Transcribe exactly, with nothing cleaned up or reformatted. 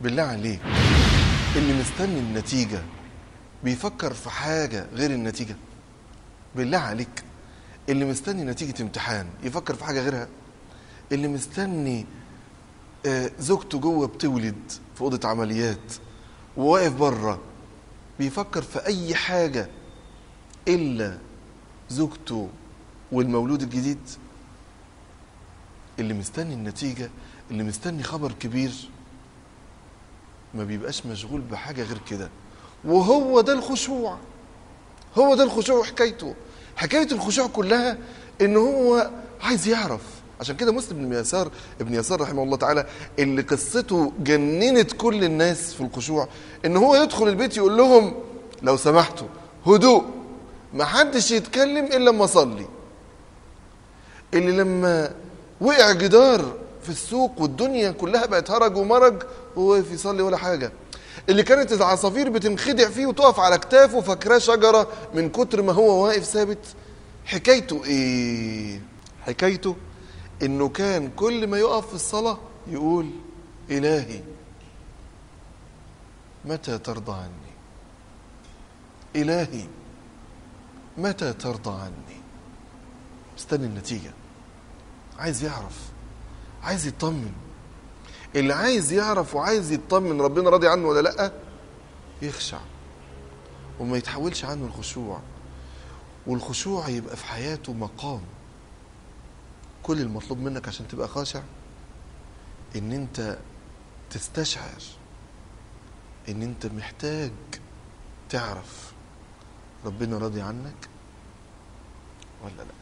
بالله عليك اللي مستني النتيجة بيفكر في حاجة غير النتيجة؟ بالله عليك اللي مستني نتيجة امتحان يفكر في حاجة غيرها؟ اللي مستني آه زوجته جوه بتولد في أوضة عمليات وواقف بره بيفكر في أي حاجة إلا زوجته والمولود الجديد؟ اللي مستني النتيجة، اللي مستني خبر كبير، ما بيبقاش مشغول بحاجة غير كده. وهو ده الخشوع، هو ده الخشوع. حكايته حكاية الخشوع كلها إن هو عايز يعرف. عشان كده مسلم بن يسار ابن يسار رحمه الله تعالى اللي قصته جننت كل الناس في الخشوع، إن هو يدخل البيت يقول لهم لو سمحتوا هدوء، ما حدش يتكلم إلا لما أصلي. اللي لما وقع جدار في السوق والدنيا كلها بقت هرج ومرج هو واقف يصلي ولا حاجة. اللي كانت العصافير بتنخدع فيه وتقف على كتافه فاكراه شجرة من كتر ما هو واقف ثابت. حكايته ايه؟ حكايته انه كان كل ما يقف في الصلاة يقول إلهي متى ترضى عني، إلهي متى ترضى عني. مستني النتيجة، عايز يعرف، عايز يطمن. اللي عايز يعرف وعايز يطمن ربنا راضي عنه ولا لأ يخشع وما يتحولش عنه الخشوع. والخشوع يبقى في حياته مقام. كل المطلوب منك عشان تبقى خاشع ان انت تستشعر ان انت محتاج تعرف ربنا راضي عنك ولا لا.